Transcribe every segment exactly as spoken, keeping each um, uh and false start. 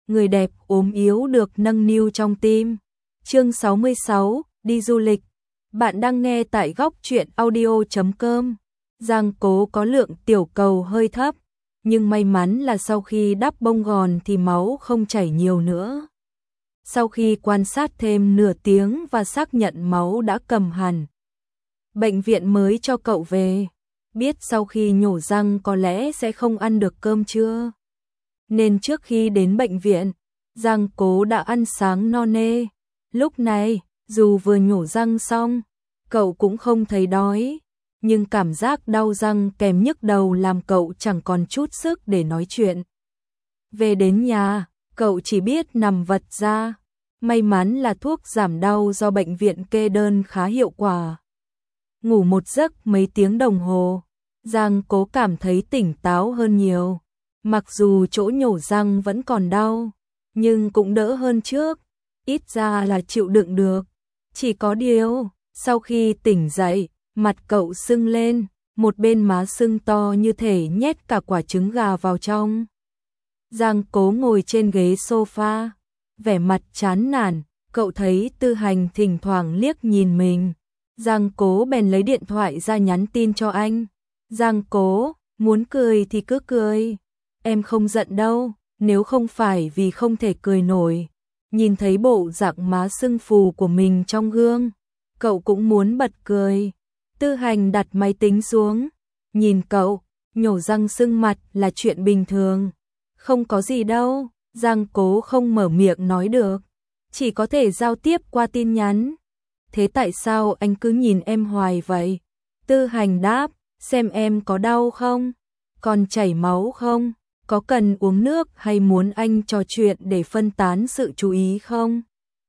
người đẹp ốm yếu được nâng niu trong tim. Chương sáu mươi sáu, đi du lịch. Bạn đang nghe tại góc truyện audio chấm com. Giang Cố có lượng tiểu cầu hơi thấp, nhưng may mắn là sau khi đắp bông gòn thì máu không chảy nhiều nữa. Sau khi quan sát thêm nửa tiếng và xác nhận máu đã cầm hẳn, bệnh viện mới cho cậu về. Biết sau khi nhổ răng có lẽ sẽ không ăn được cơm trưa, nên trước khi đến bệnh viện, Giang Cố đã ăn sáng no nê. Lúc này, dù vừa nhổ răng xong, cậu cũng không thấy đói, nhưng cảm giác đau răng kèm nhức đầu làm cậu chẳng còn chút sức để nói chuyện. Về đến nhà, cậu chỉ biết nằm vật ra. May mắn là thuốc giảm đau do bệnh viện kê đơn khá hiệu quả. Ngủ một giấc mấy tiếng đồng hồ, Giang Cố cảm thấy tỉnh táo hơn nhiều. Mặc dù chỗ nhổ răng vẫn còn đau, nhưng cũng đỡ hơn trước, ít ra là chịu đựng được. Chỉ có điều, sau khi tỉnh dậy, mặt cậu sưng lên, một bên má sưng to như thể nhét cả quả trứng gà vào trong. Giang Cố ngồi trên ghế sofa, vẻ mặt chán nản, cậu thấy Tư Hành thỉnh thoảng liếc nhìn mình. Giang Cố bèn lấy điện thoại ra nhắn tin cho anh. Giang Cố, muốn cười thì cứ cười. Em không giận đâu, nếu không phải vì không thể cười nổi. Nhìn thấy bộ dạng má sưng phù của mình trong gương, cậu cũng muốn bật cười. Tư Hành đặt máy tính xuống, nhìn cậu, nhổ răng sưng mặt là chuyện bình thường. Không có gì đâu, Giang Cố không mở miệng nói được, chỉ có thể giao tiếp qua tin nhắn. Thế tại sao anh cứ nhìn em hoài vậy? Tư Hành đáp, xem em có đau không? Còn chảy máu không? Có cần uống nước hay muốn anh trò chuyện để phân tán sự chú ý không?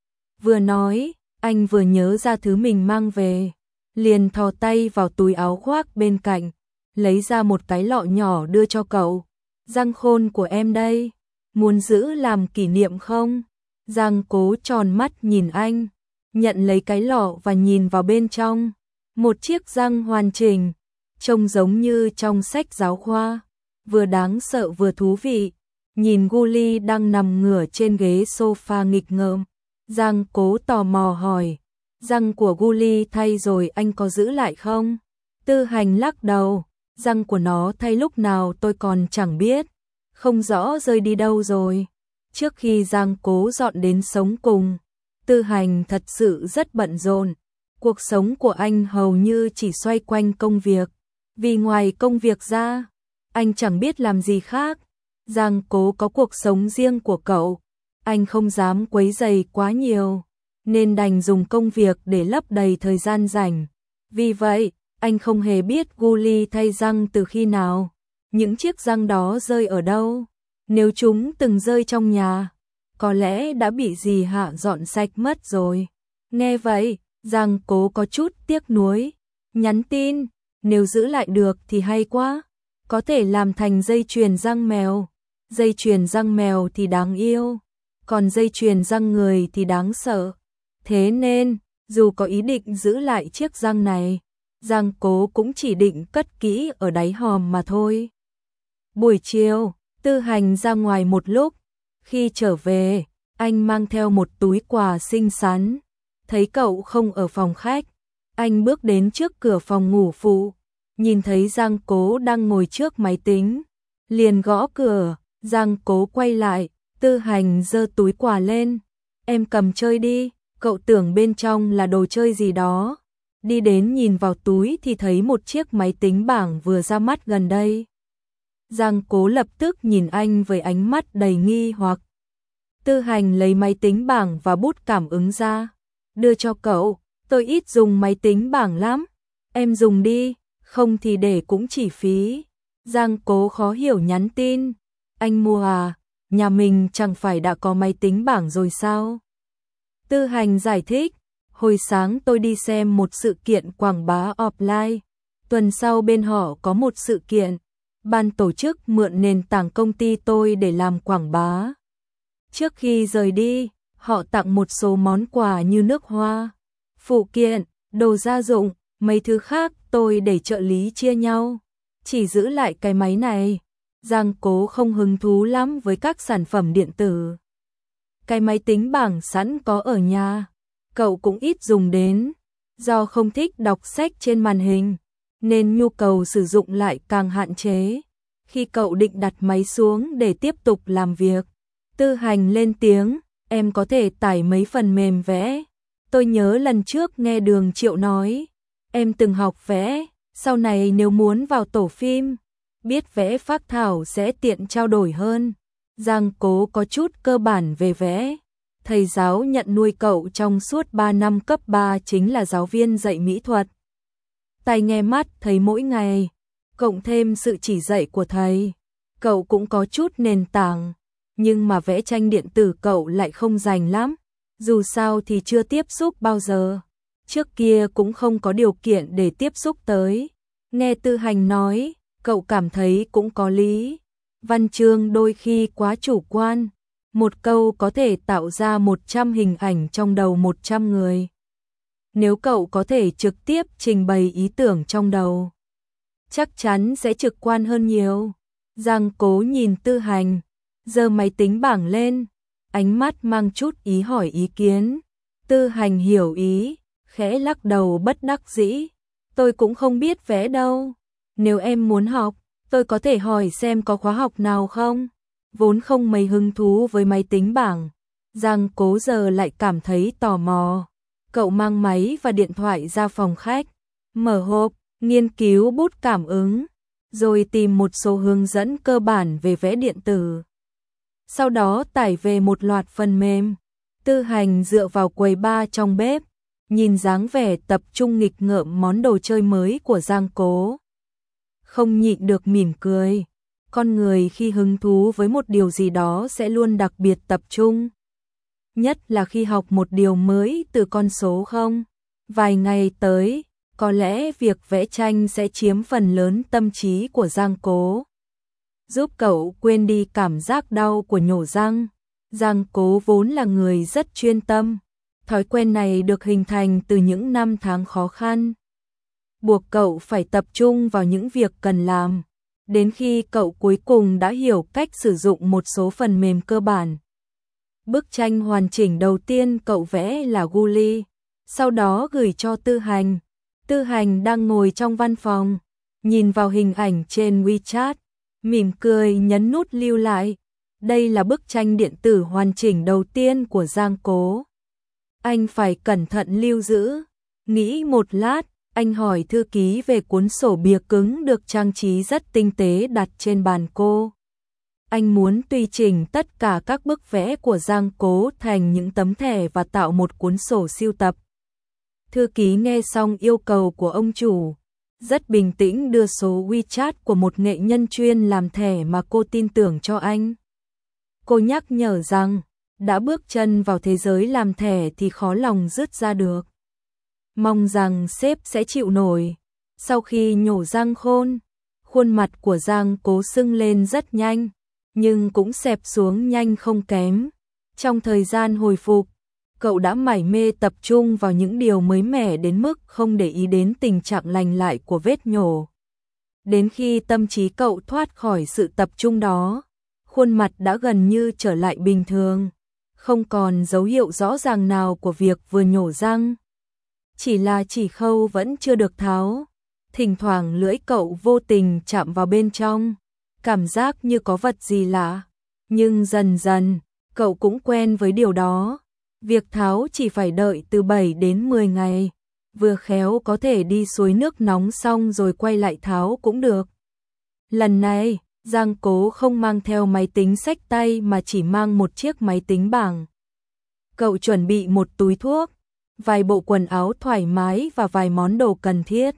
Vừa nói, anh vừa nhớ ra thứ mình mang về, liền thò tay vào túi áo khoác bên cạnh, lấy ra một cái lọ nhỏ đưa cho cậu. Răng khôn của em đây, muốn giữ làm kỷ niệm không? Giang Cố tròn mắt nhìn anh, nhận lấy cái lọ và nhìn vào bên trong. Một chiếc răng hoàn chỉnh, trông giống như trong sách giáo khoa, vừa đáng sợ vừa thú vị. Nhìn Guli đang nằm ngửa trên ghế sofa nghịch ngợm, Giang Cố tò mò hỏi, răng của Guli thay rồi anh có giữ lại không? Tư Hành lắc đầu, răng của nó thay lúc nào tôi còn chẳng biết, không rõ rơi đi đâu rồi. Trước khi Giang Cố dọn đến sống cùng, Tư Hành thật sự rất bận rộn. Cuộc sống của anh hầu như chỉ xoay quanh công việc, vì ngoài công việc ra, anh chẳng biết làm gì khác. Giang Cố có cuộc sống riêng của cậu, anh không dám quấy rầy quá nhiều, nên đành dùng công việc để lấp đầy thời gian rảnh. Vì vậy, anh không hề biết Guli thay răng từ khi nào, những chiếc răng đó rơi ở đâu. Nếu chúng từng rơi trong nhà, có lẽ đã bị dì Hạ dọn sạch mất rồi. Nghe vậy, Giang Cố có chút tiếc nuối, nhắn tin, nếu giữ lại được thì hay quá, có thể làm thành dây chuyền răng mèo. Dây chuyền răng mèo thì đáng yêu, còn dây chuyền răng người thì đáng sợ. Thế nên, dù có ý định giữ lại chiếc răng này, Giang Cố cũng chỉ định cất kỹ ở đáy hòm mà thôi. Buổi chiều, Tư Hành ra ngoài một lúc, khi trở về, anh mang theo một túi quà xinh xắn. Thấy cậu không ở phòng khách, anh bước đến trước cửa phòng ngủ phụ, nhìn thấy Giang Cố đang ngồi trước máy tính, liền gõ cửa. Giang Cố quay lại, Tư Hành giơ túi quà lên, em cầm chơi đi, cậu tưởng bên trong là đồ chơi gì đó. Đi đến nhìn vào túi thì thấy một chiếc máy tính bảng vừa ra mắt gần đây. Giang Cố lập tức nhìn anh với ánh mắt đầy nghi hoặc. Tư Hành lấy máy tính bảng và bút cảm ứng ra, đưa cho cậu, tôi ít dùng máy tính bảng lắm, em dùng đi, không thì để cũng chỉ phí. Giang Cố khó hiểu nhắn tin, anh mua à, nhà mình chẳng phải đã có máy tính bảng rồi sao? Tư Hành giải thích, hồi sáng tôi đi xem một sự kiện quảng bá offline, tuần sau bên họ có một sự kiện, ban tổ chức mượn nền tảng công ty tôi để làm quảng bá. Trước khi rời đi, họ tặng một số món quà như nước hoa, phụ kiện, đồ gia dụng, mấy thứ khác tôi để trợ lý chia nhau, chỉ giữ lại cái máy này. Giang Cố không hứng thú lắm với các sản phẩm điện tử, Cái máy tính bảng sẵn có ở nhà, cậu cũng ít dùng đến, do không thích đọc sách trên màn hình, nên nhu cầu sử dụng lại càng hạn chế. Khi cậu định đặt máy xuống để tiếp tục làm việc, Tư Hành lên tiếng, em có thể tải mấy phần mềm vẽ. Tôi nhớ lần trước nghe Đường Triệu nói, em từng học vẽ, sau này nếu muốn vào tổ phim, biết vẽ phác thảo sẽ tiện trao đổi hơn. Giang Cố có chút cơ bản về vẽ. Thầy giáo nhận nuôi cậu trong suốt ba năm cấp ba chính là giáo viên dạy mỹ thuật. Tai nghe mắt thấy mỗi ngày, cộng thêm sự chỉ dạy của thầy, cậu cũng có chút nền tảng, nhưng mà vẽ tranh điện tử cậu lại không rành lắm, dù sao thì chưa tiếp xúc bao giờ, trước kia cũng không có điều kiện để tiếp xúc tới. Nghe Tư Hành nói, cậu cảm thấy cũng có lý, văn chương đôi khi quá chủ quan, một câu có thể tạo ra một trăm hình ảnh trong đầu một trăm người. Nếu cậu có thể trực tiếp trình bày ý tưởng trong đầu, chắc chắn sẽ trực quan hơn nhiều. Giang Cố nhìn Tư Hành, giơ máy tính bảng lên, ánh mắt mang chút ý hỏi ý kiến. Tư Hành hiểu ý, khẽ lắc đầu bất đắc dĩ. Tôi cũng không biết vẽ đâu. Nếu em muốn học, tôi có thể hỏi xem có khóa học nào không? Vốn không mấy hứng thú với máy tính bảng, Giang Cố giờ lại cảm thấy tò mò. Cậu mang máy và điện thoại ra phòng khách, mở hộp, nghiên cứu bút cảm ứng, rồi tìm một số hướng dẫn cơ bản về vẽ điện tử. Sau đó tải về một loạt phần mềm. Tư Hành dựa vào quầy bar trong bếp, nhìn dáng vẻ tập trung nghịch ngợm món đồ chơi mới của Giang Cố, không nhịn được mỉm cười. Con người khi hứng thú với một điều gì đó sẽ luôn đặc biệt tập trung, nhất là khi học một điều mới từ con số không. Vài ngày tới, có lẽ việc vẽ tranh sẽ chiếm phần lớn tâm trí của Giang Cố, giúp cậu quên đi cảm giác đau của nhổ răng. Giang Cố vốn là người rất chuyên tâm, thói quen này được hình thành từ những năm tháng khó khăn, buộc cậu phải tập trung vào những việc cần làm. Đến khi cậu cuối cùng đã hiểu cách sử dụng một số phần mềm cơ bản. Bức tranh hoàn chỉnh đầu tiên cậu vẽ là Guli, sau đó gửi cho Tư Hành. Tư Hành đang ngồi trong văn phòng, nhìn vào hình ảnh trên WeChat, mỉm cười nhấn nút lưu lại. Đây là bức tranh điện tử hoàn chỉnh đầu tiên của Giang Cố. Anh phải cẩn thận lưu giữ. Nghĩ một lát, anh hỏi thư ký về cuốn sổ bìa cứng được trang trí rất tinh tế đặt trên bàn cô. Anh muốn tùy chỉnh tất cả các bức vẽ của Giang Cố thành những tấm thẻ và tạo một cuốn sổ sưu tập. Thư ký nghe xong yêu cầu của ông chủ, rất bình tĩnh đưa số WeChat của một nghệ nhân chuyên làm thẻ mà cô tin tưởng cho anh. Cô nhắc nhở rằng, đã bước chân vào thế giới làm thẻ thì khó lòng dứt ra được. Mong rằng sếp sẽ chịu nổi. Sau khi nhổ răng khôn, khuôn mặt của Giang Cố sưng lên rất nhanh, nhưng cũng xẹp xuống nhanh không kém. Trong thời gian hồi phục, cậu đã mải mê tập trung vào những điều mới mẻ đến mức không để ý đến tình trạng lành lại của vết nhổ. Đến khi tâm trí cậu thoát khỏi sự tập trung đó, khuôn mặt đã gần như trở lại bình thường, không còn dấu hiệu rõ ràng nào của việc vừa nhổ răng. Chỉ là chỉ khâu vẫn chưa được tháo, thỉnh thoảng lưỡi cậu vô tình chạm vào bên trong, cảm giác như có vật gì lạ. Nhưng dần dần, cậu cũng quen với điều đó. Việc tháo chỉ phải đợi từ bảy đến mười ngày, vừa khéo có thể đi suối nước nóng xong rồi quay lại tháo cũng được. Lần này, Giang Cố không mang theo máy tính xách tay mà chỉ mang một chiếc máy tính bảng. Cậu chuẩn bị một túi thuốc, vài bộ quần áo thoải mái và vài món đồ cần thiết.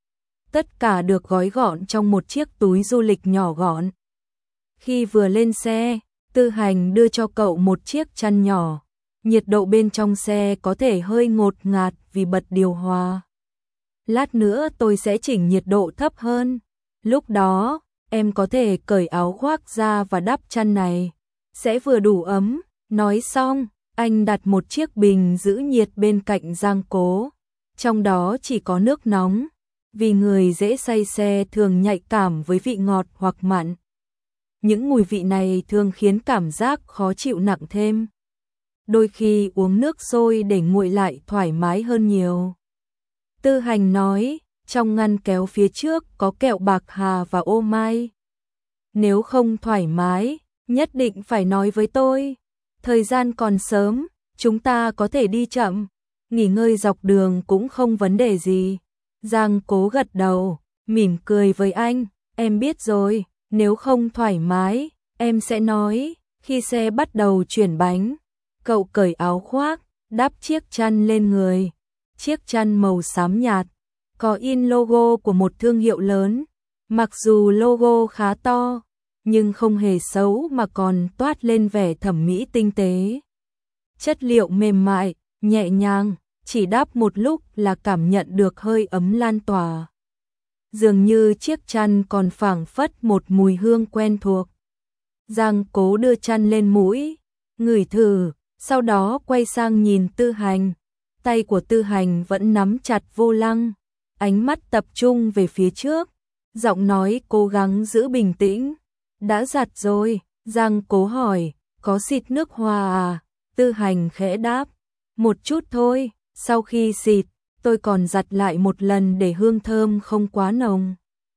Tất cả được gói gọn trong một chiếc túi du lịch nhỏ gọn. Khi vừa lên xe, Tư Hành đưa cho cậu một chiếc chăn nhỏ. Nhiệt độ bên trong xe có thể hơi ngột ngạt vì bật điều hòa. Lát nữa tôi sẽ chỉnh nhiệt độ thấp hơn. Lúc đó, em có thể cởi áo khoác ra và đắp chăn này. Sẽ vừa đủ ấm. Nói xong, anh đặt một chiếc bình giữ nhiệt bên cạnh Giang Cố. Trong đó chỉ có nước nóng. Vì người dễ say xe thường nhạy cảm với vị ngọt hoặc mặn. Những mùi vị này thường khiến cảm giác khó chịu nặng thêm. đôi khi uống nước sôi để nguội lại thoải mái hơn nhiều. Tư Hành nói, trong ngăn kéo phía trước có kẹo bạc hà và ô mai. Nếu không thoải mái, nhất định phải nói với tôi. Thời gian còn sớm, chúng ta có thể đi chậm, nghỉ ngơi dọc đường cũng không vấn đề gì. Giang Cố gật đầu, mỉm cười với anh, em biết rồi, nếu không thoải mái, em sẽ nói. Khi xe bắt đầu chuyển bánh, cậu cởi áo khoác, đắp chiếc chăn lên người. Chiếc chăn màu xám nhạt, có in logo của một thương hiệu lớn. Mặc dù logo khá to, nhưng không hề xấu mà còn toát lên vẻ thẩm mỹ tinh tế. Chất liệu mềm mại, nhẹ nhàng, chỉ đắp một lúc là cảm nhận được hơi ấm lan tỏa. Dường như chiếc chăn còn phảng phất một mùi hương quen thuộc. Giang Cố đưa chăn lên mũi, ngửi thử, sau đó quay sang nhìn Tư Hành. Tay của Tư Hành vẫn nắm chặt vô lăng, ánh mắt tập trung về phía trước, giọng nói cố gắng giữ bình tĩnh. Đã giặt rồi, Giang Cố hỏi, có xịt nước hoa à? Tư Hành khẽ đáp, một chút thôi, sau khi xịt, tôi còn giặt lại một lần để hương thơm không quá nồng.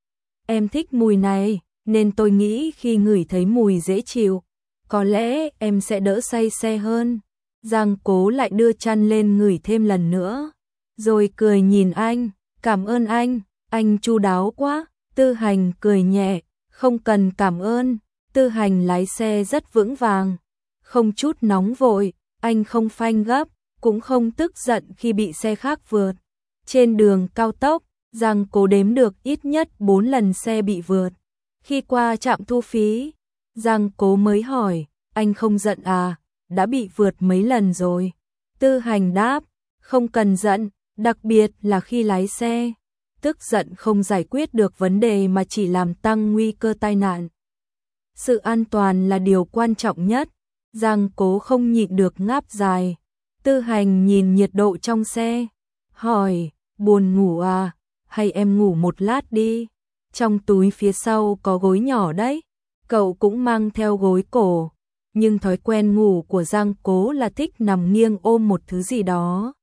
Em thích mùi này, nên tôi nghĩ khi ngửi thấy mùi dễ chịu, có lẽ em sẽ đỡ say xe hơn. Giang Cố lại đưa chăn lên ngửi thêm lần nữa, rồi cười nhìn anh, cảm ơn anh, anh chu đáo quá. Tư Hành cười nhẹ, không cần cảm ơn. Tư Hành lái xe rất vững vàng, không chút nóng vội, anh không phanh gấp, cũng không tức giận khi bị xe khác vượt. Trên đường cao tốc, Giang Cố đếm được ít nhất bốn lần xe bị vượt. Khi qua trạm thu phí, Giang Cố mới hỏi, anh không giận à, đã bị vượt mấy lần rồi. Tư Hành đáp, không cần giận, đặc biệt là khi lái xe. Tức giận không giải quyết được vấn đề mà chỉ làm tăng nguy cơ tai nạn. Sự an toàn là điều quan trọng nhất. Giang Cố không nhịn được ngáp dài. Tư Hành nhìn nhiệt độ trong xe, hỏi, buồn ngủ à, hay em ngủ một lát đi. Trong túi phía sau có gối nhỏ đấy. Cậu cũng mang theo gối cổ, nhưng thói quen ngủ của Giang Cố là thích nằm nghiêng ôm một thứ gì đó.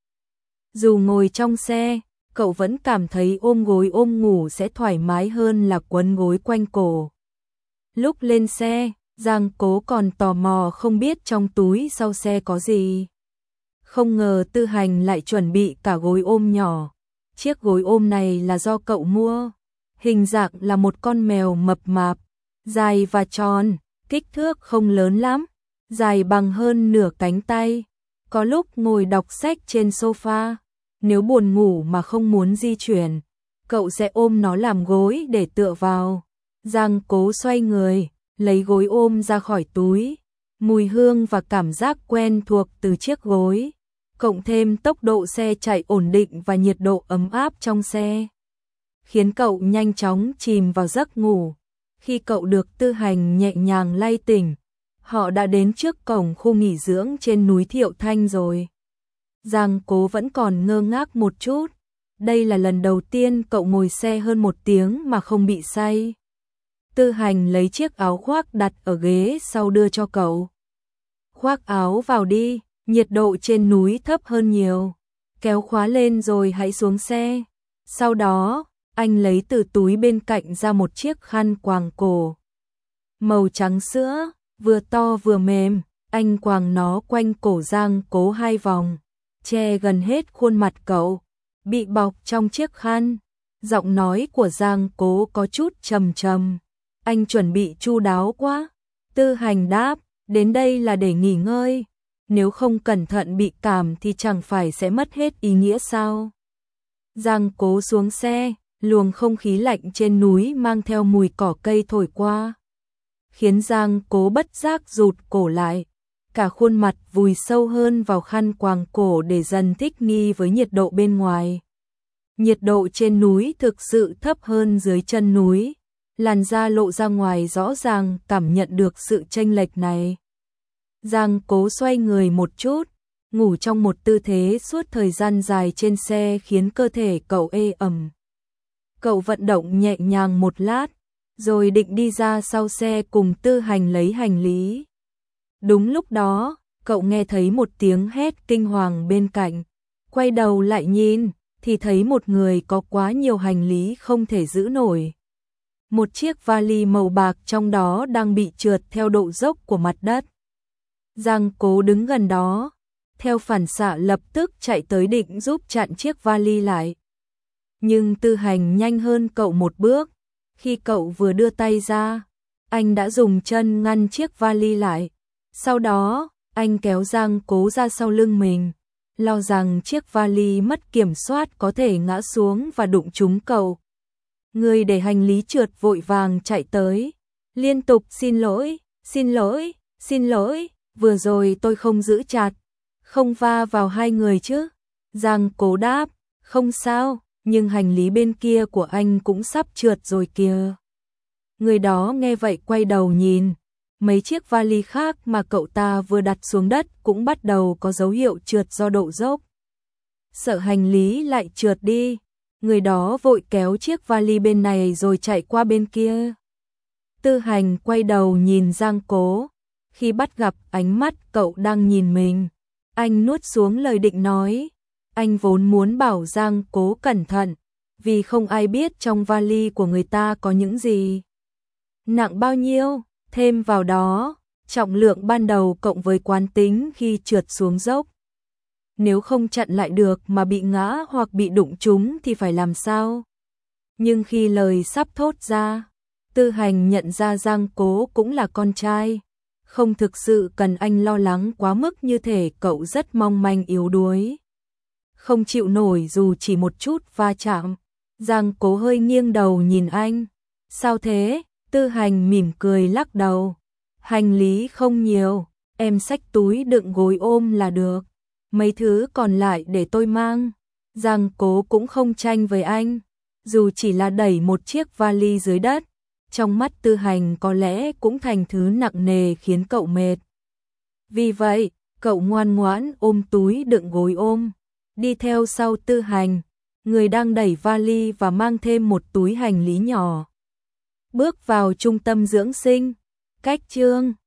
Dù ngồi trong xe, cậu vẫn cảm thấy ôm gối ôm ngủ sẽ thoải mái hơn là quấn gối quanh cổ. Lúc lên xe, Giang Cố còn tò mò không biết trong túi sau xe có gì. Không ngờ Tư Hành lại chuẩn bị cả gối ôm nhỏ. Chiếc gối ôm này là do cậu mua. Hình dạng là một con mèo mập mạp, dài và tròn, kích thước không lớn lắm, dài bằng hơn nửa cánh tay. Có lúc ngồi đọc sách trên sofa, nếu buồn ngủ mà không muốn di chuyển, cậu sẽ ôm nó làm gối để tựa vào. Giang Cố xoay người, lấy gối ôm ra khỏi túi. Mùi hương và cảm giác quen thuộc từ chiếc gối, cộng thêm tốc độ xe chạy ổn định và nhiệt độ ấm áp trong xe, khiến cậu nhanh chóng chìm vào giấc ngủ. Khi cậu được Tư Hành nhẹ nhàng lay tỉnh, họ đã đến trước cổng khu nghỉ dưỡng trên núi Thiệu Thanh rồi. Giang Cố vẫn còn ngơ ngác một chút. Đây là lần đầu tiên cậu ngồi xe hơn một tiếng mà không bị say. Tư Hành lấy chiếc áo khoác đặt ở ghế sau đưa cho cậu. Khoác áo vào đi, nhiệt độ trên núi thấp hơn nhiều. Kéo khóa lên rồi hãy xuống xe. Sau đó, anh lấy từ túi bên cạnh ra một chiếc khăn quàng cổ. Màu trắng sữa, vừa to vừa mềm, anh quàng nó quanh cổ Giang Cố hai vòng, che gần hết khuôn mặt cậu, bị bọc trong chiếc khăn. Giọng nói của Giang Cố có chút trầm trầm. Anh chuẩn bị chu đáo quá. Tư Hành đáp, đến đây là để nghỉ ngơi. Nếu không cẩn thận bị cảm thì chẳng phải sẽ mất hết ý nghĩa sao? Giang Cố xuống xe, luồng không khí lạnh trên núi mang theo mùi cỏ cây thổi qua, khiến Giang Cố bất giác rụt cổ lại, cả khuôn mặt vùi sâu hơn vào khăn quàng cổ để dần thích nghi với nhiệt độ bên ngoài. Nhiệt độ trên núi thực sự thấp hơn dưới chân núi, làn da lộ ra ngoài rõ ràng cảm nhận được sự chênh lệch này. Giang Cố xoay người một chút, ngủ trong một tư thế suốt thời gian dài trên xe khiến cơ thể cậu ê ẩm. Cậu vận động nhẹ nhàng một lát, rồi định đi ra sau xe cùng Tư Hành lấy hành lý. Đúng lúc đó, cậu nghe thấy một tiếng hét kinh hoàng bên cạnh. Quay đầu lại nhìn, thì thấy một người có quá nhiều hành lý không thể giữ nổi. Một chiếc vali màu bạc trong đó đang bị trượt theo độ dốc của mặt đất. Giang Cố đứng gần đó, theo phản xạ lập tức chạy tới định giúp chặn chiếc vali lại. Nhưng Tư Hành nhanh hơn cậu một bước, khi cậu vừa đưa tay ra, anh đã dùng chân ngăn chiếc vali lại. Sau đó, anh kéo Giang Cố ra sau lưng mình, lo rằng chiếc vali mất kiểm soát có thể ngã xuống và đụng trúng cậu. Người để hành lý trượt vội vàng chạy tới, liên tục xin lỗi, xin lỗi, xin lỗi, vừa rồi tôi không giữ chặt, không va vào hai người chứ. Giang Cố đáp, không sao, nhưng hành lý bên kia của anh cũng sắp trượt rồi kìa. Người đó nghe vậy quay đầu nhìn, mấy chiếc vali khác mà cậu ta vừa đặt xuống đất cũng bắt đầu có dấu hiệu trượt do độ dốc. Sợ hành lý lại trượt đi, người đó vội kéo chiếc vali bên này rồi chạy qua bên kia. Tư Hành quay đầu nhìn Giang Cố, khi bắt gặp ánh mắt cậu đang nhìn mình, anh nuốt xuống lời định nói. Anh vốn muốn bảo Giang Cố cẩn thận, vì không ai biết trong vali của người ta có những gì, nặng bao nhiêu, thêm vào đó, trọng lượng ban đầu cộng với quán tính khi trượt xuống dốc. Nếu không chặn lại được mà bị ngã hoặc bị đụng trúng thì phải làm sao? Nhưng khi lời sắp thốt ra, Tư Hành nhận ra Giang Cố cũng là con trai, không thực sự cần anh lo lắng quá mức như thể cậu rất mong manh yếu đuối, không chịu nổi dù chỉ một chút va chạm. Giang Cố hơi nghiêng đầu nhìn anh. Sao thế? Tư Hành mỉm cười lắc đầu. Hành lý không nhiều, em xách túi đựng gối ôm là được. Mấy thứ còn lại để tôi mang. Giang Cố cũng không tranh với anh, dù chỉ là đẩy một chiếc vali dưới đất, trong mắt Tư Hành có lẽ cũng thành thứ nặng nề khiến cậu mệt. Vì vậy, cậu ngoan ngoãn ôm túi đựng gối ôm, đi theo sau Tư Hành, người đang đẩy vali và mang thêm một túi hành lý nhỏ. Bước vào trung tâm dưỡng sinh, cách chương